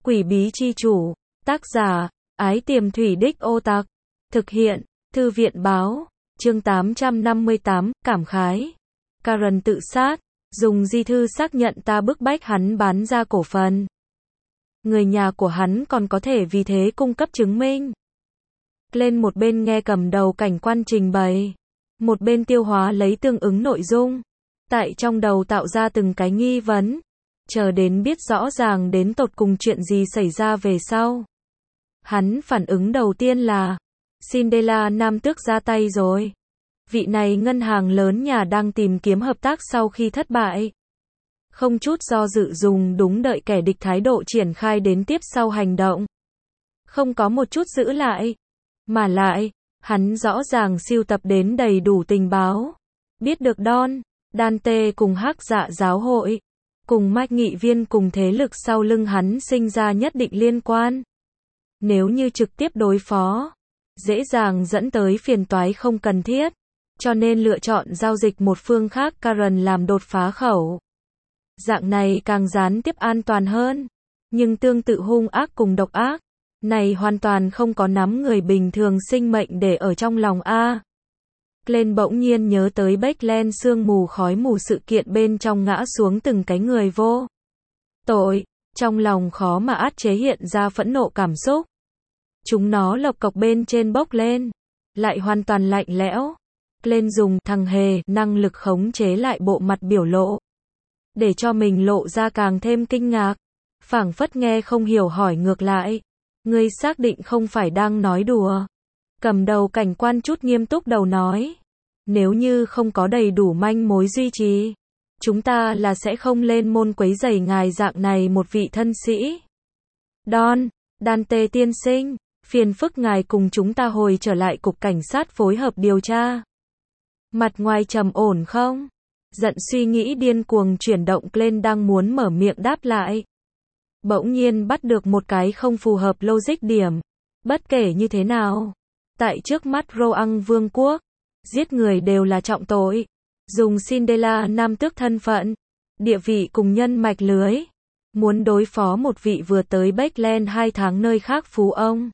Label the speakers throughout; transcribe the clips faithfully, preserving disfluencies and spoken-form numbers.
Speaker 1: Quỷ bí chi chủ, tác giả, Ái Tiềm Thủy Đích Ô Tặc, thực hiện, Thư viện báo, chương tám trăm năm mươi tám, cảm khái. Karen tự sát, dùng di thư xác nhận ta bức bách hắn bán ra cổ phần. Người nhà của hắn còn có thể vì thế cung cấp chứng minh. Lên một bên nghe cầm đầu cảnh quan trình bày, một bên tiêu hóa lấy tương ứng nội dung, tại trong đầu tạo ra từng cái nghi vấn, chờ đến biết rõ ràng đến tột cùng chuyện gì xảy ra về sau. Hắn phản ứng đầu tiên là, Cinderella Nam Tước ra tay rồi. Vị này ngân hàng lớn nhà đang tìm kiếm hợp tác sau khi thất bại. Không chút do dự dùng đúng đợi kẻ địch thái độ triển khai đến tiếp sau hành động. Không có một chút giữ lại. Mà lại, hắn rõ ràng sưu tập đến đầy đủ tình báo. Biết được Don, Dante cùng Hắc Dạ giáo hội, cùng mạch nghị viên cùng thế lực sau lưng hắn sinh ra nhất định liên quan. Nếu như trực tiếp đối phó, dễ dàng dẫn tới phiền toái không cần thiết. Cho nên lựa chọn giao dịch một phương khác Karen làm đột phá khẩu. Dạng này càng gián tiếp an toàn hơn. Nhưng tương tự hung ác cùng độc ác, này hoàn toàn không có nắm người bình thường sinh mệnh để ở trong lòng a. Glenn bỗng nhiên nhớ tới Backland sương mù khói mù sự kiện bên trong ngã xuống từng cái người vô tội, trong lòng khó mà át chế hiện ra phẫn nộ cảm xúc. Chúng nó lộc cộc bên trên bốc lên, lại hoàn toàn lạnh lẽo. Glenn dùng thằng hề năng lực khống chế lại bộ mặt biểu lộ, để cho mình lộ ra càng thêm kinh ngạc, phảng phất nghe không hiểu hỏi ngược lại, ngươi xác định không phải đang nói đùa? Cầm đầu cảnh quan chút nghiêm túc đầu nói, nếu như không có đầy đủ manh mối duy trì, chúng ta là sẽ không lên môn quấy rầy ngài dạng này một vị thân sĩ. Don, Dante tiên sinh, phiền phức ngài cùng chúng ta hồi trở lại cục cảnh sát phối hợp điều tra. Mặt ngoài trầm ổn không? Giận suy nghĩ điên cuồng chuyển động lên đang muốn mở miệng đáp lại. Bỗng nhiên bắt được một cái không phù hợp logic điểm. Bất kể như thế nào, tại trước mắt Roang Vương quốc, giết người đều là trọng tội. Dùng Cinderella Nam Tước thân phận, địa vị cùng nhân mạch lưới, muốn đối phó một vị vừa tới Backland hai tháng nơi khác phú ông.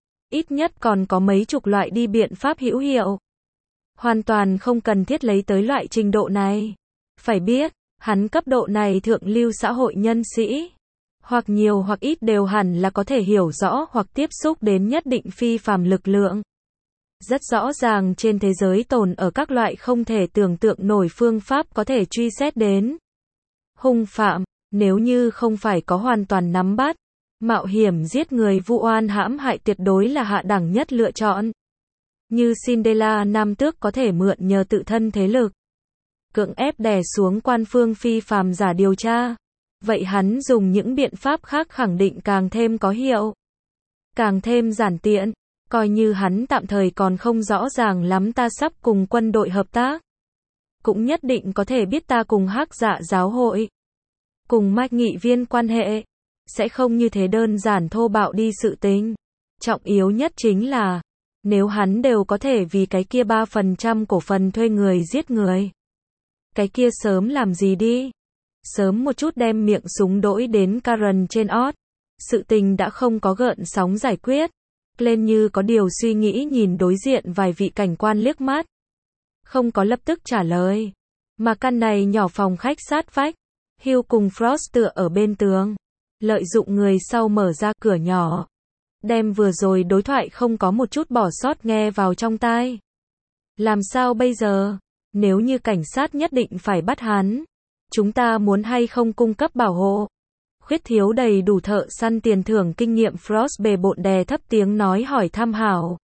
Speaker 1: Ít nhất còn có mấy chục loại đi biện pháp hữu hiệu. Hoàn toàn không cần thiết lấy tới loại trình độ này. Phải biết, hắn cấp độ này thượng lưu xã hội nhân sĩ, hoặc nhiều hoặc ít đều hẳn là có thể hiểu rõ hoặc tiếp xúc đến nhất định phi phàm lực lượng. Rất rõ ràng trên thế giới tồn ở các loại không thể tưởng tượng nổi phương pháp có thể truy xét đến hung phạm, nếu như không phải có hoàn toàn nắm bắt, mạo hiểm giết người vu oan hãm hại tuyệt đối là hạ đẳng nhất lựa chọn. Như Cinderella Nam Tước có thể mượn nhờ tự thân thế lực, cưỡng ép đè xuống quan phương phi phàm giả điều tra. Vậy hắn dùng những biện pháp khác khẳng định càng thêm có hiệu, càng thêm giản tiện. Coi như hắn tạm thời còn không rõ ràng lắm ta sắp cùng quân đội hợp tác, cũng nhất định có thể biết ta cùng Hắc Dạ giáo hội, cùng mạch nghị viên quan hệ, sẽ không như thế đơn giản thô bạo đi sự tình. Trọng yếu nhất chính là, nếu hắn đều có thể vì cái kia ba phần trăm cổ phần thuê người giết người, cái kia sớm làm gì đi. Sớm một chút đem miệng súng đỗi đến Karen trên ót. Sự tình đã không có gợn sóng giải quyết. Lên như có điều suy nghĩ nhìn đối diện vài vị cảnh quan liếc mắt. Không có lập tức trả lời. Mà căn này nhỏ phòng khách sát vách. Hugh cùng Frost tựa ở bên tường. Lợi dụng người sau mở ra cửa nhỏ. Đem vừa rồi đối thoại không có một chút bỏ sót nghe vào trong tai. Làm sao bây giờ? Nếu như cảnh sát nhất định phải bắt hắn, chúng ta muốn hay không cung cấp bảo hộ? Khuyết thiếu đầy đủ thợ săn tiền thưởng kinh nghiệm Frost bề bộn đè thấp tiếng nói hỏi tham hảo.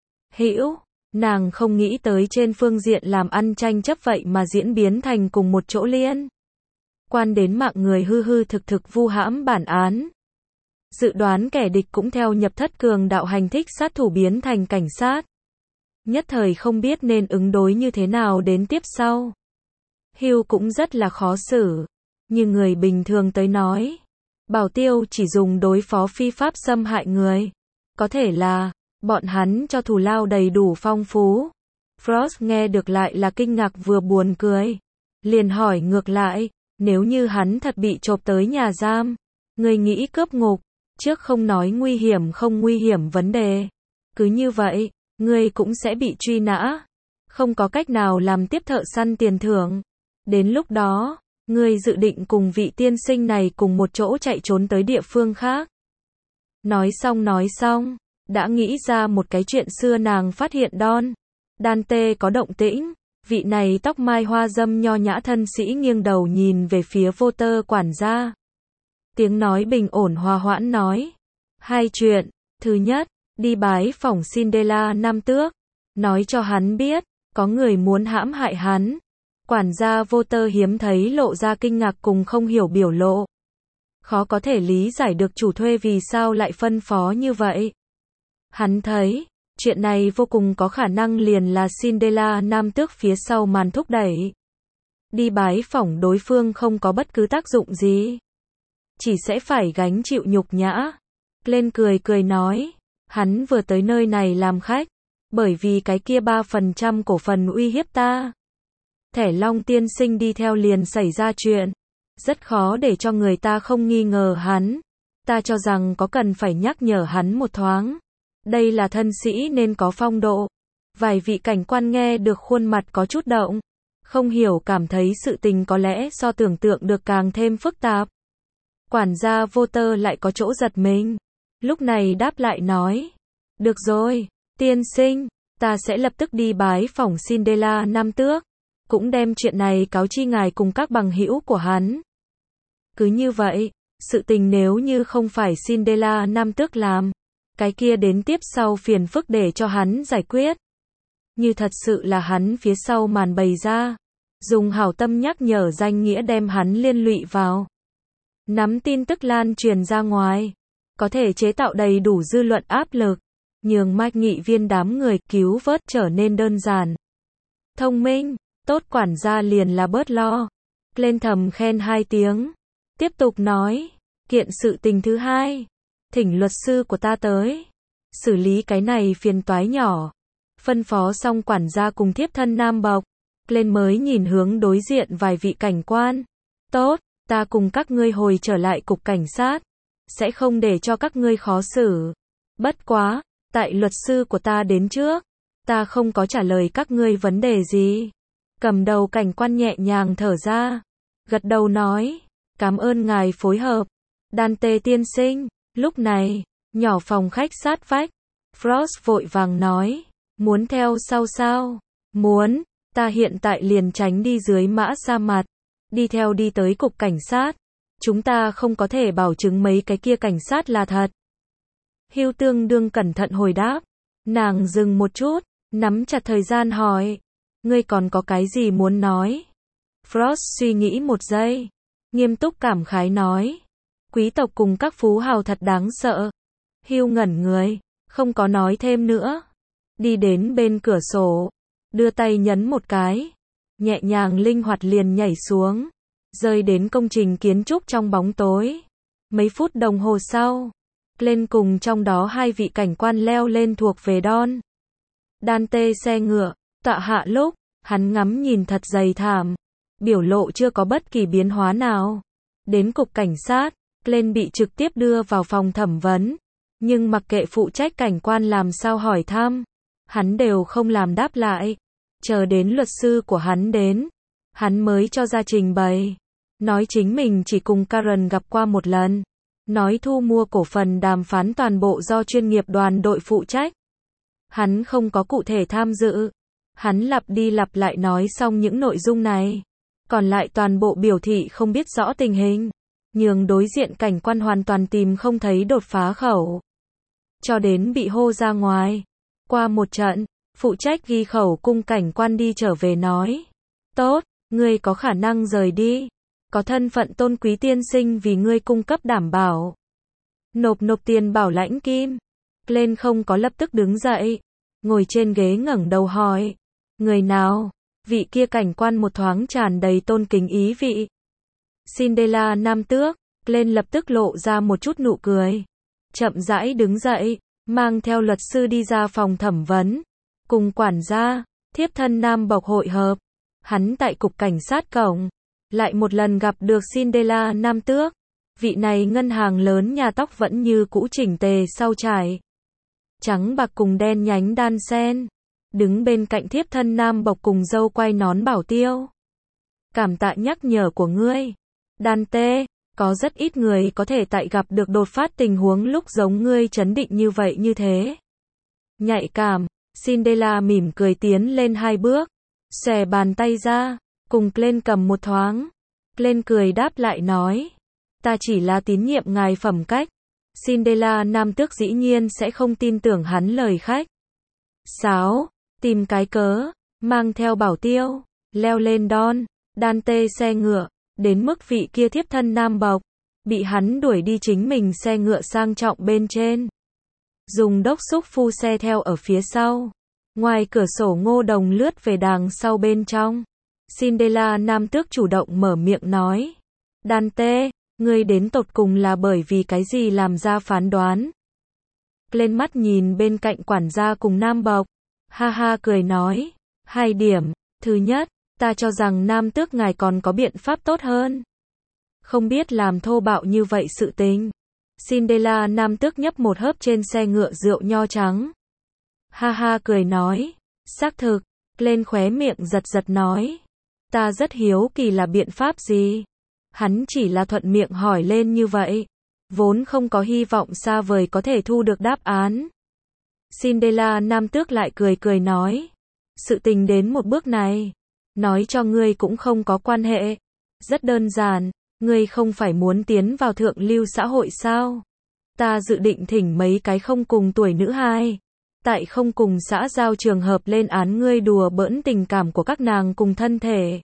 Speaker 1: Hữu, nàng không nghĩ tới trên phương diện làm ăn tranh chấp vậy mà diễn biến thành cùng một chỗ liên quan đến mạng người hư hư thực thực vu hãm bản án. Dự đoán kẻ địch cũng theo nhập thất cường đạo hành thích sát thủ biến thành cảnh sát. Nhất thời không biết nên ứng đối như thế nào đến tiếp sau. Hugh cũng rất là khó xử. Như người bình thường tới nói, bảo tiêu chỉ dùng đối phó phi pháp xâm hại người. Có thể là, bọn hắn cho thù lao đầy đủ phong phú. Frost nghe được lại là kinh ngạc vừa buồn cười. Liền hỏi ngược lại, nếu như hắn thật bị chộp tới nhà giam, người nghĩ cướp ngục, Trước không nói nguy hiểm không nguy hiểm vấn đề. Cứ như vậy, ngươi cũng sẽ bị truy nã. Không có cách nào làm tiếp thợ săn tiền thưởng. Đến lúc đó, ngươi dự định cùng vị tiên sinh này cùng một chỗ chạy trốn tới địa phương khác. Nói xong nói xong, đã nghĩ ra một cái chuyện xưa nàng phát hiện Don Dante có động tĩnh. Vị này tóc mai hoa dâm nho nhã thân sĩ nghiêng đầu nhìn về phía Walter quản gia. Tiếng nói bình ổn hòa hoãn nói. Hai chuyện. Thứ nhất, đi bái phỏng Cinderella Nam Tước. Nói cho hắn biết, có người muốn hãm hại hắn. Quản gia Walter hiếm thấy lộ ra kinh ngạc cùng không hiểu biểu lộ. Khó có thể lý giải được chủ thuê vì sao lại phân phó như vậy. Hắn thấy, chuyện này vô cùng có khả năng liền là Cinderella Nam Tước phía sau màn thúc đẩy. Đi bái phỏng đối phương không có bất cứ tác dụng gì. Chỉ sẽ phải gánh chịu nhục nhã. Lên cười cười nói, hắn vừa tới nơi này làm khách, bởi vì cái kia ba phần trăm cổ phần uy hiếp ta. Thẻ Long tiên sinh đi theo liền xảy ra chuyện. Rất khó để cho người ta không nghi ngờ hắn. Ta cho rằng có cần phải nhắc nhở hắn một thoáng. Đây là thân sĩ nên có phong độ. Vài vị cảnh quan nghe được khuôn mặt có chút động. Không hiểu cảm thấy sự tình có lẽ so tưởng tượng được càng thêm phức tạp. Quản gia Walter lại có chỗ giật mình. Lúc này đáp lại nói. Được rồi, tiên sinh, ta sẽ lập tức đi bái phỏng Cinderella Nam Tước. Cũng đem chuyện này cáo chi ngài cùng các bằng hữu của hắn. Cứ như vậy, sự tình nếu như không phải Cinderella Nam Tước làm, cái kia đến tiếp sau phiền phức để cho hắn giải quyết. Như thật sự là hắn phía sau màn bày ra, dùng hảo tâm nhắc nhở danh nghĩa đem hắn liên lụy vào. Nắm tin tức lan truyền ra ngoài, có thể chế tạo đầy đủ dư luận áp lực, nhường mạch nghị viên đám người cứu vớt trở nên đơn giản. Thông minh, tốt quản gia liền là bớt lo. Lên thầm khen hai tiếng. Tiếp tục nói, kiện sự tình thứ hai. Thỉnh luật sư của ta tới. Xử lý cái này phiền toái nhỏ. Phân phó xong quản gia cùng thiếp thân Nam Bộc. Lên mới nhìn hướng đối diện vài vị cảnh quan. Tốt, ta cùng các ngươi hồi trở lại cục cảnh sát. Sẽ không để cho các ngươi khó xử. Bất quá, tại luật sư của ta đến trước. Ta không có trả lời các ngươi vấn đề gì. Cầm đầu cảnh quan nhẹ nhàng thở ra. Gật đầu nói. Cảm ơn ngài phối hợp. Dante tiên sinh. Lúc này, nhỏ phòng khách sát vách. Frost vội vàng nói. Muốn theo sau sao? Muốn. Ta hiện tại liền tránh đi dưới mã sa mặt. Đi theo đi tới cục cảnh sát. Chúng ta không có thể bảo chứng mấy cái kia cảnh sát là thật. Hugh tương đương cẩn thận hồi đáp. Nàng dừng một chút. Nắm chặt thời gian hỏi. Ngươi còn có cái gì muốn nói? Frost suy nghĩ một giây. Nghiêm túc cảm khái nói. Quý tộc cùng các phú hào thật đáng sợ. Hugh ngẩn người. Không có nói thêm nữa. Đi đến bên cửa sổ. Đưa tay nhấn một cái. Nhẹ nhàng linh hoạt liền nhảy xuống. Rơi đến công trình kiến trúc trong bóng tối. Mấy phút đồng hồ sau. Lên cùng trong đó hai vị cảnh quan leo lên thuộc về Don Dante xe ngựa. Tọa hạ lúc, hắn ngắm nhìn thật dày thảm. Biểu lộ chưa có bất kỳ biến hóa nào. Đến cục cảnh sát, lên bị trực tiếp đưa vào phòng thẩm vấn. Nhưng mặc kệ phụ trách cảnh quan làm sao hỏi thăm, hắn đều không làm đáp lại. Chờ đến luật sư của hắn đến, hắn mới cho ra trình bày. Nói chính mình chỉ cùng Karen gặp qua một lần. Nói thu mua cổ phần đàm phán toàn bộ do chuyên nghiệp đoàn đội phụ trách. Hắn không có cụ thể tham dự. Hắn lặp đi lặp lại nói xong những nội dung này. Còn lại toàn bộ biểu thị không biết rõ tình hình. Nhường đối diện cảnh quan hoàn toàn tìm không thấy đột phá khẩu. Cho đến bị hô ra ngoài. Qua một trận, phụ trách ghi khẩu cung cảnh quan đi trở về nói. Tốt, ngươi có khả năng rời đi. Có thân phận tôn quý tiên sinh vì ngươi cung cấp đảm bảo. Nộp nộp tiền bảo lãnh kim. Lên không có lập tức đứng dậy. Ngồi trên ghế ngẩng đầu hỏi. Người nào? Vị kia cảnh quan một thoáng tràn đầy tôn kính ý vị. Cinderella Nam Tước. Lên lập tức lộ ra một chút nụ cười. Chậm rãi đứng dậy. Mang theo luật sư đi ra phòng thẩm vấn. Cùng quản gia, thiếp thân Nam Bộc hội hợp. Hắn tại cục cảnh sát cổng. Lại một lần gặp được Cinderella Nam Tước. Vị này ngân hàng lớn nhà tóc vẫn như cũ chỉnh tề sau trải. Trắng bạc cùng đen nhánh đan xen. Đứng bên cạnh thiếp thân nam bộc cùng dâu quay nón bảo tiêu. Cảm tạ nhắc nhở của ngươi. Dante, có rất ít người có thể tại gặp được đột phát tình huống lúc giống ngươi trấn định như vậy như thế. Nhạy cảm, Cinderella mỉm cười tiến lên hai bước. Xòe bàn tay ra, cùng Glenn cầm một thoáng. Glenn cười đáp lại nói. Ta chỉ là tín nhiệm ngài phẩm cách. Cinderella nam tước dĩ nhiên sẽ không tin tưởng hắn lời khách. Sáo, tìm cái cớ, mang theo bảo tiêu, leo lên Don, Dante xe ngựa, đến mức vị kia thiếp thân nam bộc, bị hắn đuổi đi chính mình xe ngựa sang trọng bên trên. Dùng đốc xúc phu xe theo ở phía sau. Ngoài cửa sổ Ngô Đồng lướt về đằng sau bên trong. Cinderella nam tước chủ động mở miệng nói. Dante, ngươi đến tột cùng là bởi vì cái gì làm ra phán đoán? Lên mắt nhìn bên cạnh quản gia cùng nam bộc. Ha ha cười nói. Hai điểm. Thứ nhất, ta cho rằng nam tước ngài còn có biện pháp tốt hơn. Không biết làm thô bạo như vậy sự tình. Cinderella nam tước nhấp một hớp trên xe ngựa rượu nho trắng. Ha ha cười nói. Xác thực. Lên khóe miệng giật giật nói. Ta rất hiếu kỳ là biện pháp gì? Hắn chỉ là thuận miệng hỏi lên như vậy. Vốn không có hy vọng xa vời có thể thu được đáp án. Cinderella nam tước lại cười cười nói. Sự tình đến một bước này. Nói cho ngươi cũng không có quan hệ. Rất đơn giản. Ngươi không phải muốn tiến vào thượng lưu xã hội sao? Ta dự định thỉnh mấy cái không cùng tuổi nữ hài. Tại không cùng xã giao trường hợp lên án ngươi đùa bỡn tình cảm của các nàng cùng thân thể.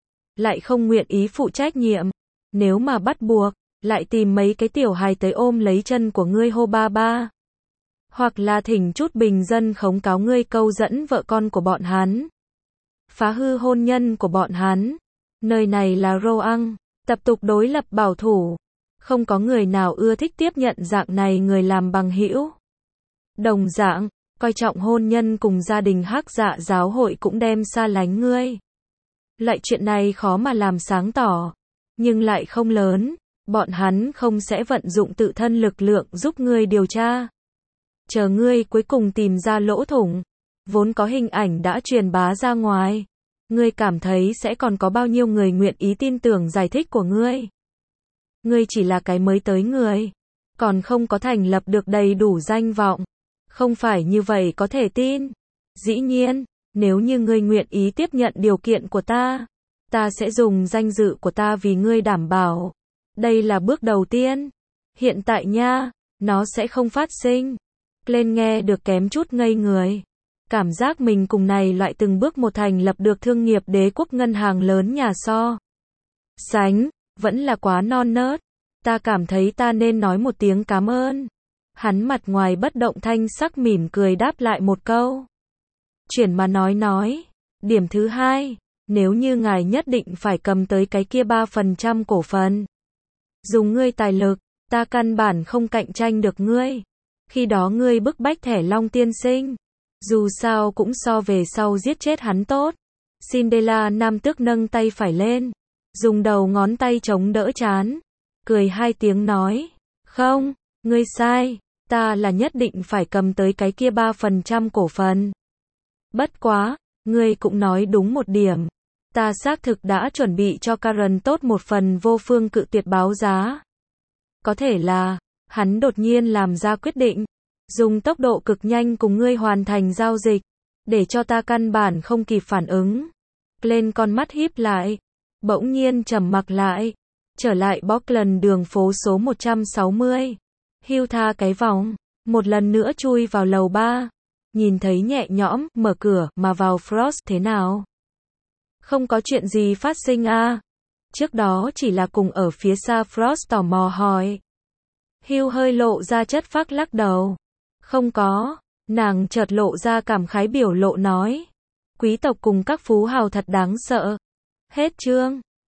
Speaker 1: Lại không nguyện ý phụ trách nhiệm. Nếu mà bắt buộc, lại tìm mấy cái tiểu hài tới ôm lấy chân của ngươi hô ba ba. Hoặc là thỉnh chút bình dân khống cáo ngươi câu dẫn vợ con của bọn hắn. Phá hư hôn nhân của bọn hắn. Nơi này là Roang, tập tục đối lập bảo thủ. Không có người nào ưa thích tiếp nhận dạng này người làm bằng hữu. Đồng dạng, coi trọng hôn nhân cùng gia đình Hắc Dạ giáo hội cũng đem xa lánh ngươi. Loại chuyện này khó mà làm sáng tỏ, nhưng lại không lớn, bọn hắn không sẽ vận dụng tự thân lực lượng giúp ngươi điều tra. Chờ ngươi cuối cùng tìm ra lỗ thủng, vốn có hình ảnh đã truyền bá ra ngoài, ngươi cảm thấy sẽ còn có bao nhiêu người nguyện ý tin tưởng giải thích của ngươi. Ngươi chỉ là cái mới tới người, còn không có thành lập được đầy đủ danh vọng. Không phải như vậy có thể tin. Dĩ nhiên, nếu như ngươi nguyện ý tiếp nhận điều kiện của ta, ta sẽ dùng danh dự của ta vì ngươi đảm bảo. Đây là bước đầu tiên. Hiện tại nha, nó sẽ không phát sinh. Lên nghe được kém chút ngây người. Cảm giác mình cùng này loại từng bước một thành lập được thương nghiệp đế quốc ngân hàng lớn nhà so. Sánh, vẫn là quá non nớt. Ta cảm thấy ta nên nói một tiếng cảm ơn. Hắn mặt ngoài bất động thanh sắc mỉm cười đáp lại một câu. Chuyển mà nói nói. Điểm thứ hai, nếu như ngài nhất định phải cầm tới cái kia ba phần trăm cổ phần. Dùng ngươi tài lực, ta căn bản không cạnh tranh được ngươi. Khi đó ngươi bức bách thẻ Long tiên sinh. Dù sao cũng so về sau giết chết hắn tốt. Cinderella nam tước nâng tay phải lên. Dùng đầu ngón tay chống đỡ trán. Cười hai tiếng nói. Không, ngươi sai. Ta là nhất định phải cầm tới cái kia ba phần trăm cổ phần. Bất quá, ngươi cũng nói đúng một điểm. Ta xác thực đã chuẩn bị cho Karen tốt một phần vô phương cự tuyệt báo giá. Có thể là, hắn đột nhiên làm ra quyết định. Dùng tốc độ cực nhanh cùng ngươi hoàn thành giao dịch. Để cho ta căn bản không kịp phản ứng. Lên con mắt híp lại. Bỗng nhiên trầm mặc lại. Trở lại Bockland đường phố số một trăm sáu mươi. Hưu tha cái vòng. Một lần nữa chui vào lầu ba. Nhìn thấy nhẹ nhõm, mở cửa, mà vào Frost thế nào? Không có chuyện gì phát sinh à? Trước đó chỉ là cùng ở phía xa Frost tò mò hỏi. Hưu hơi lộ ra chất phác lắc đầu. Không có. Nàng chợt lộ ra cảm khái biểu lộ nói. Quý tộc cùng các phú hào thật đáng sợ. Hết chương.